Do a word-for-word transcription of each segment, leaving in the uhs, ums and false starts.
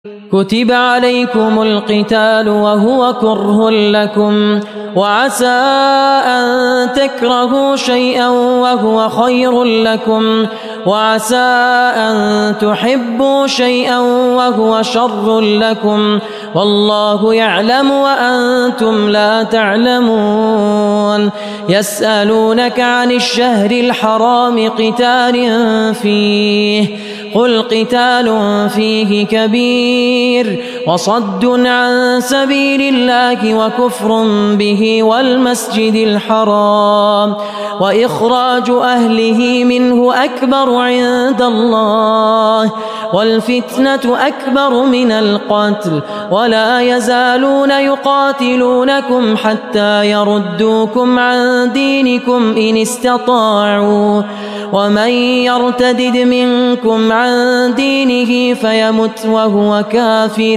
كتب عليكم القتال وهو كره لكم وعسى أن تكرهوا شيئا وهو خير لكم وعسى أن تحبوا شيئا وهو شر لكم والله يعلم وأنتم لا تعلمون. يسألونك عن الشهر الحرام قتال فيه قل قتال فيه كبير وصد عن سبيل الله وكفر به والمسجد الحرام وإخراج أهله منه أكبر عند الله والفتنة أكبر من القتل ولا يزالون يقاتلونكم حتى يردوكم عن دينكم إن استطاعوا ومن يرتدد منكم عن دينه فيمت وهو كافر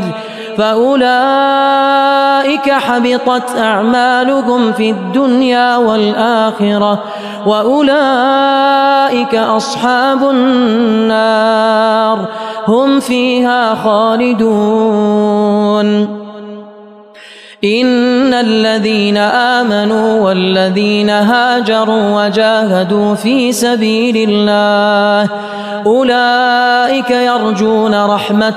فأولئك حبطت أعمالهم في الدنيا والآخرة وأولئك أصحاب النار هم فيها خالدون. إن الذين آمنوا والذين هاجروا وجاهدوا في سبيل الله أولئك يرجون رحمة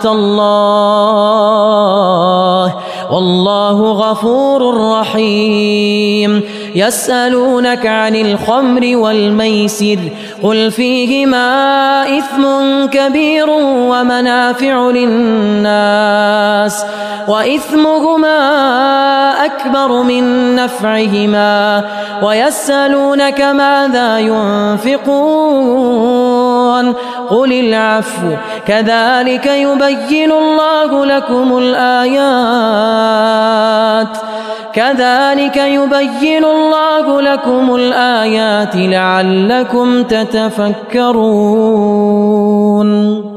الله والله غفور رحيم. يسألونك عن الخمر والميسر قل فيهما إثم كبير ومنافع للناس وإثمهما أكبر من نفعهما ويسألونك ماذا ينفقون قل العفو كذلك يبين الله لكم الآيات كذلك يبين الله لكم الآيات لعلكم تتفكرون.